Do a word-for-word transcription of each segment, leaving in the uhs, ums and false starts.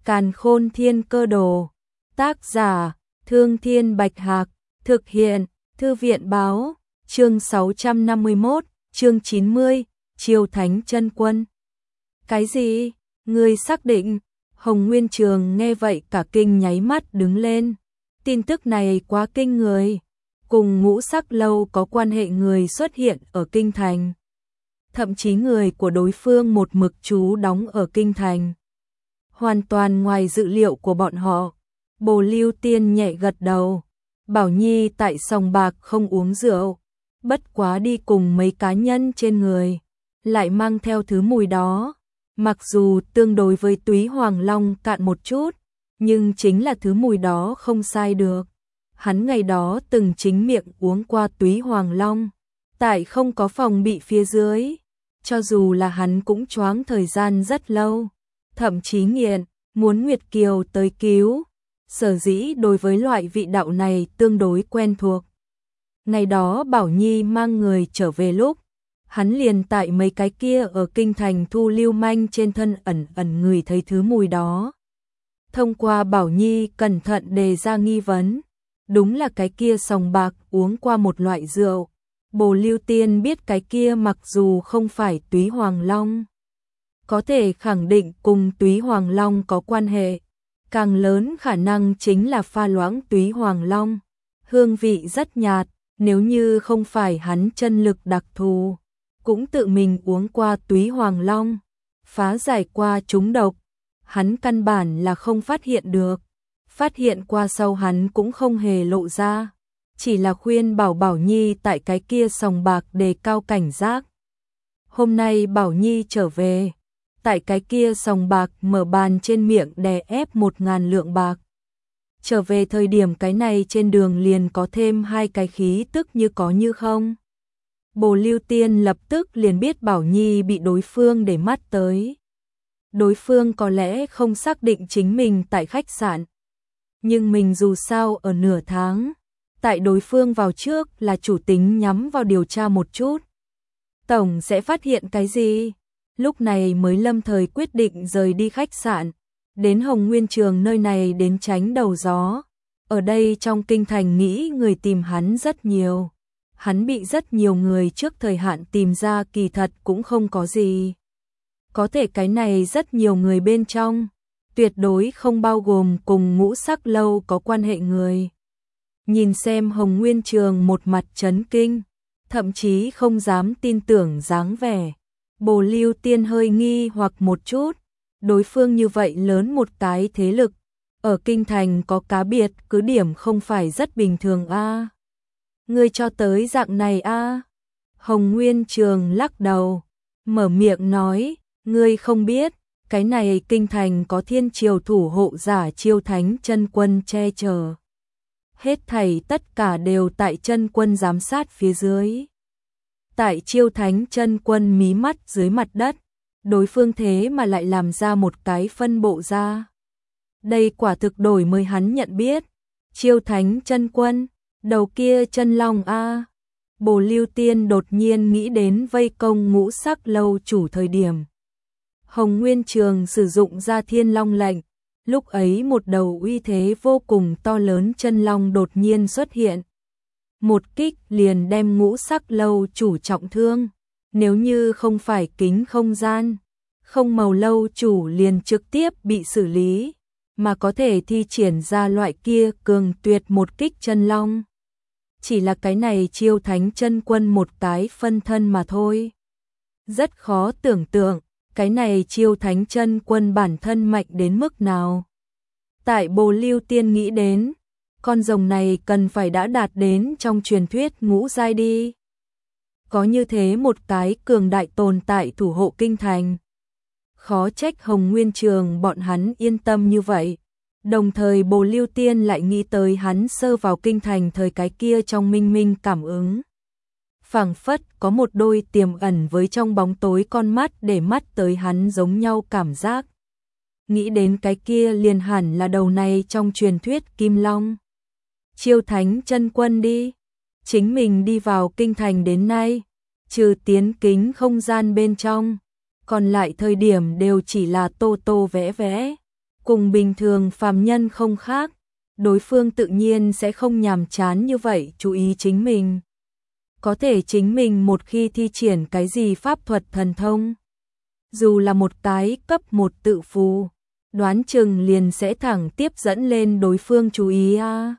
Càn Khôn Thiên Cơ Đồ. Tác giả: Thương Thiên Bạch Hạc. Thực hiện: Thư viện Báo. Chương sáu trăm năm mươi mốt, chương chín mươi, Chiêu Thánh Chân Quân. Cái gì? Ngươi xác định? Hồng Nguyên Trường nghe vậy cả kinh nháy mắt đứng lên. Tin tức này quá kinh người. Cùng Ngũ Sắc Lâu có quan hệ người xuất hiện ở Kinh Thành. Thậm chí người của đối phương một mực trú đóng ở Kinh Thành. Hoàn toàn ngoài dự liệu của bọn họ. Bồ Lưu Tiên nhẹ gật đầu. Bảo Nhi tại sòng bạc không uống rượu, bất quá đi cùng mấy cá nhân trên người, lại mang theo thứ mùi đó. Mặc dù tương đối với Túy Hoàng Long cạn một chút, nhưng chính là thứ mùi đó không sai được. Hắn ngày đó từng chính miệng uống qua Túy Hoàng Long, tại không có phòng bị phía dưới. Cho dù là hắn cũng choáng thời gian rất lâu, thậm chí nghiện, muốn Nguyệt Kiều tới cứu. Sở dĩ đối với loại vị đạo này tương đối quen thuộc. Ngày đó Bảo Nhi mang người trở về lúc, hắn liền tại mấy cái kia ở Kinh Thành thu lưu manh trên thân ẩn ẩn ngửi thấy thứ mùi đó. Thông qua Bảo Nhi cẩn thận đề ra nghi vấn, đúng là cái kia sòng bạc uống qua một loại rượu. Bồ Lưu Tiên biết cái kia mặc dù không phải Túy Hoàng Long, có thể khẳng định cùng Túy Hoàng Long có quan hệ. Càng lớn khả năng chính là pha loãng Túy Hoàng Long. Hương vị rất nhạt, nếu như không phải hắn chân lực đặc thù, cũng tự mình uống qua Túy Hoàng Long, phá giải qua trúng độc, hắn căn bản là không phát hiện được. Phát hiện qua sau hắn cũng không hề lộ ra, chỉ là khuyên bảo Bảo Nhi tại cái kia sòng bạc đề cao cảnh giác. Hôm nay Bảo Nhi trở về, tại cái kia sòng bạc mở bàn trên miệng đè ép một ngàn lượng bạc. Trở về thời điểm cái này trên đường liền có thêm hai cái khí tức như có như không. Bồ Lưu Tiên lập tức liền biết Bảo Nhi bị đối phương để mắt tới. Đối phương có lẽ không xác định chính mình tại khách sạn, nhưng mình dù sao ở nửa tháng, tại đối phương vào trước là chủ tính nhắm vào điều tra một chút. Tổng sẽ phát hiện cái gì? Lúc này mới lâm thời quyết định rời đi khách sạn, đến Hồng Nguyên Trường nơi này đến tránh đầu gió. Ở đây trong Kinh Thành nghĩ người tìm hắn rất nhiều. Hắn bị rất nhiều người trước thời hạn tìm ra kỳ thật cũng không có gì. Có thể cái này rất nhiều người bên trong, tuyệt đối không bao gồm cùng Ngũ Sắc Lâu có quan hệ người. Nhìn xem Hồng Nguyên Trường một mặt chấn kinh, thậm chí không dám tin tưởng dáng vẻ. Bồ Lưu Tiên hơi nghi hoặc một chút, đối phương như vậy lớn một cái thế lực, ở Kinh Thành có cá biệt cứ điểm không phải rất bình thường a. À. Ngươi cho tới dạng này a? À. Hồng Nguyên Trường lắc đầu, mở miệng nói, ngươi không biết, cái này Kinh Thành có Thiên Triều thủ hộ giả Chiêu Thánh Chân Quân che chở. Hết thảy tất cả đều tại Chân Quân giám sát phía dưới. Tại Chiêu Thánh Chân Quân mí mắt dưới mặt đất, đối phương thế mà lại làm ra một cái phân bộ ra. Đây quả thực đổi mới hắn nhận biết. Chiêu Thánh Chân Quân, đầu kia chân long a. Bồ Lưu Tiên đột nhiên nghĩ đến vây công Ngũ Sắc Lâu chủ thời điểm Hồng Nguyên Trường sử dụng ra Thiên Long lệnh, lúc ấy một đầu uy thế vô cùng to lớn chân long đột nhiên xuất hiện. Một kích liền đem Ngũ Sắc Lâu chủ trọng thương. Nếu như không phải kính không gian, không màu lâu chủ liền trực tiếp bị xử lý, mà có thể thi triển ra loại kia cường tuyệt một kích chân long. Chỉ là cái này Chiêu Thánh Chân Quân một cái phân thân mà thôi. Rất khó tưởng tượng, cái này Chiêu Thánh Chân Quân bản thân mạnh đến mức nào. Tại Bồ Lưu Tiên nghĩ đến, con rồng này cần phải đã đạt đến trong truyền thuyết ngũ giai đi. Có như thế một cái cường đại tồn tại thủ hộ Kinh Thành. Khó trách Hồng Nguyên Trường bọn hắn yên tâm như vậy. Đồng thời Bồ Lưu Tiên lại nghĩ tới hắn sơ vào Kinh Thành thời cái kia trong minh minh cảm ứng. Phảng phất có một đôi tiềm ẩn với trong bóng tối con mắt để mắt tới hắn giống nhau cảm giác. Nghĩ đến cái kia liền hẳn là đầu này trong truyền thuyết Kim Long. Chiêu Thánh Chân Quân đi. Chính mình đi vào Kinh Thành đến nay, trừ tiến kính không gian bên trong, còn lại thời điểm đều chỉ là tô tô vẽ vẽ. cùng bình thường phàm nhân không khác, đối phương tự nhiên sẽ không nhàm chán như vậy chú ý chính mình. Có thể chính mình một khi thi triển cái gì pháp thuật thần thông, dù là một cái cấp một tự phù, đoán chừng liền sẽ thẳng tiếp dẫn lên đối phương chú ý a. À.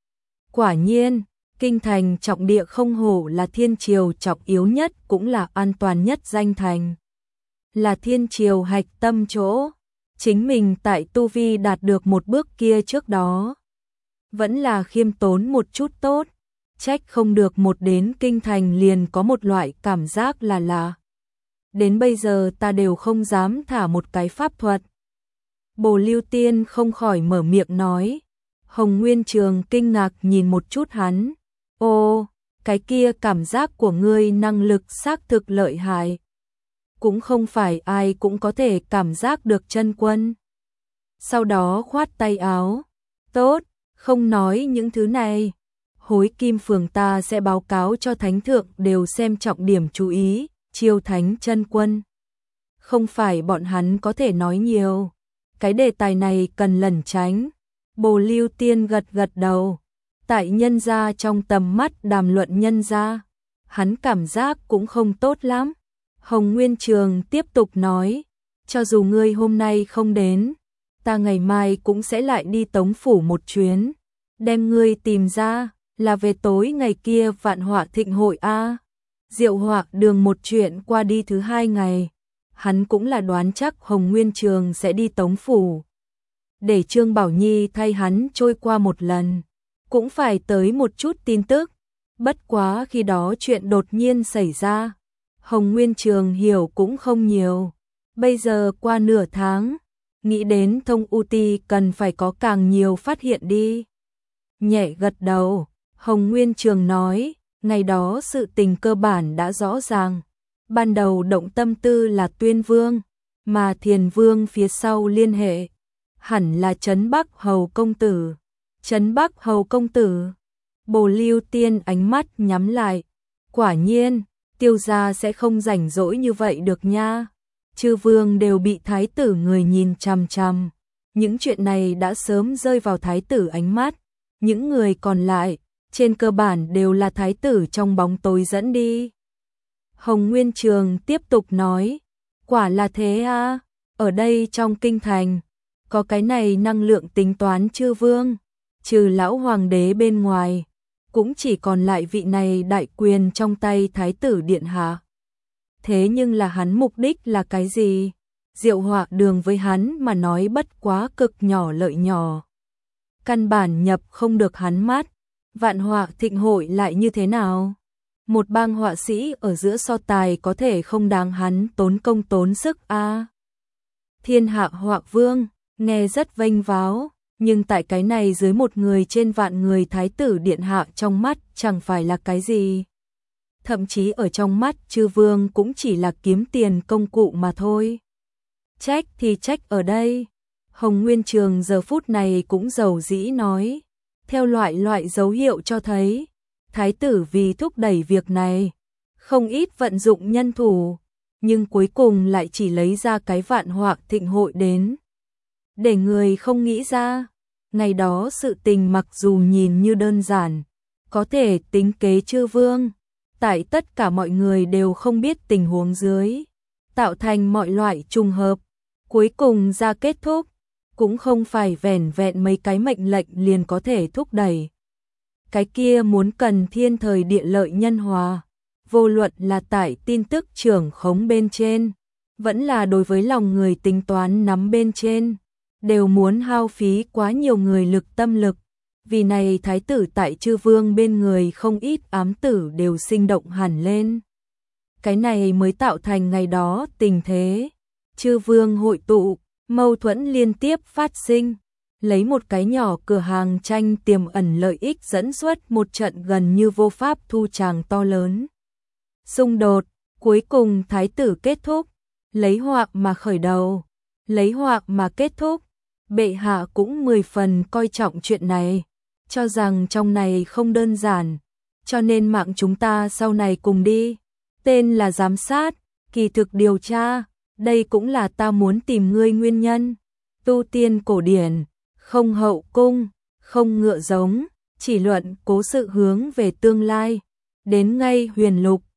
Quả nhiên, kinh thành trọng địa không hổ là thiên triều trọng yếu nhất cũng là an toàn nhất danh thành. Là thiên triều hạch tâm chỗ, chính mình tại tu vi đạt được một bước kia trước đó. Vẫn là khiêm tốn một chút tốt, trách không được một đến kinh thành liền có một loại cảm giác là lạ. Đến bây giờ ta đều không dám thả một cái pháp thuật. Bồ Lưu Tiên không khỏi mở miệng nói. Hồng Nguyên Trường kinh ngạc nhìn một chút hắn. Ô, cái kia cảm giác của ngươi năng lực xác thực lợi hại. Cũng không phải ai cũng có thể cảm giác được chân quân. Sau đó khoát tay áo. Tốt, không nói những thứ này. Hối Kim Phường ta sẽ báo cáo cho Thánh Thượng đều xem trọng điểm chú ý, Chiêu Thánh chân quân. Không phải bọn hắn có thể nói nhiều. Cái đề tài này cần lẩn tránh. Bồ Lưu Tiên gật gật đầu. Tại nhân gia trong tầm mắt đàm luận nhân gia, hắn cảm giác cũng không tốt lắm. Hồng Nguyên Trường tiếp tục nói, cho dù ngươi hôm nay không đến, ta ngày mai cũng sẽ lại đi Tống Phủ một chuyến, đem ngươi tìm ra, là về tối ngày kia vạn họa thịnh hội a. Diệu Họa Đường một chuyện qua đi thứ hai ngày, hắn cũng là đoán chắc Hồng Nguyên Trường sẽ đi Tống Phủ. Để Trương Bảo Nhi thay hắn trôi qua một lần, cũng phải tới một chút tin tức. Bất quá khi đó chuyện đột nhiên xảy ra, Hồng Nguyên Trường hiểu cũng không nhiều. Bây giờ qua nửa tháng, nghĩ đến Thông U Ti cần phải có càng nhiều phát hiện đi. Nhẹ gật đầu, Hồng Nguyên Trường nói, ngày đó sự tình cơ bản đã rõ ràng. Ban đầu động tâm tư là Tuyên Vương, mà Thiền Vương phía sau liên hệ, hẳn là Trấn Bắc Hầu Công Tử. Trấn Bắc Hầu Công Tử. Bồ Lưu Tiên ánh mắt nhắm lại. Quả nhiên, Tiêu gia sẽ không rảnh rỗi như vậy được nha. Chư vương đều bị thái tử người nhìn chằm chằm. Những chuyện này đã sớm rơi vào thái tử ánh mắt. Những người còn lại, trên cơ bản đều là thái tử trong bóng tối dẫn đi. Hồng Nguyên Trường tiếp tục nói, quả là thế à, ở đây trong kinh thành, có cái này năng lượng tính toán chư vương, trừ lão hoàng đế bên ngoài, cũng chỉ còn lại vị này đại quyền trong tay thái tử điện hạ. Thế nhưng là hắn mục đích là cái gì? Diệu Họa Đường với hắn mà nói bất quá cực nhỏ lợi nhỏ. Căn bản nhập không được hắn mắt, vạn họa thịnh hội lại như thế nào? Một bang họa sĩ ở giữa so tài có thể không đáng hắn tốn công tốn sức a. À. Thiên hạ họa vương, nghe rất vênh váo, nhưng tại cái này dưới một người trên vạn người thái tử điện hạ trong mắt chẳng phải là cái gì. Thậm chí ở trong mắt chư vương cũng chỉ là kiếm tiền công cụ mà thôi. Trách thì trách ở đây. Hồng Nguyên Trường giờ phút này cũng giàu dĩ nói. Theo loại loại dấu hiệu cho thấy, thái tử vì thúc đẩy việc này, không ít vận dụng nhân thủ, nhưng cuối cùng lại chỉ lấy ra cái vạn họa thịnh hội đến. Để người không nghĩ ra, ngày đó sự tình mặc dù nhìn như đơn giản, có thể tính kế chư vương, tại tất cả mọi người đều không biết tình huống dưới, tạo thành mọi loại trùng hợp, cuối cùng ra kết thúc, cũng không phải vẻn vẹn mấy cái mệnh lệnh liền có thể thúc đẩy. Cái kia muốn cần thiên thời địa lợi nhân hòa, vô luận là tại tin tức trưởng khống bên trên, vẫn là đối với lòng người tính toán nắm bên trên, đều muốn hao phí quá nhiều người lực tâm lực. Vì này thái tử tại chư vương bên người không ít ám tử đều sinh động hẳn lên. Cái này mới tạo thành ngày đó tình thế. Chư vương hội tụ, mâu thuẫn liên tiếp phát sinh. Lấy một cái nhỏ cửa hàng tranh tiềm ẩn lợi ích dẫn xuất một trận gần như vô pháp thu tràng to lớn. Xung đột, cuối cùng thái tử kết thúc, lấy họa mà khởi đầu, lấy họa mà kết thúc. Bệ hạ cũng mười phần coi trọng chuyện này, cho rằng trong này không đơn giản, cho nên mạng chúng ta sau này cùng đi. Tên là giám sát, kỳ thực điều tra, đây cũng là ta muốn tìm ngươi nguyên nhân. tu tiên cổ điển, không hậu cung, không ngựa giống, chỉ luận cố sự hướng về tương lai. Đến ngay huyền lục,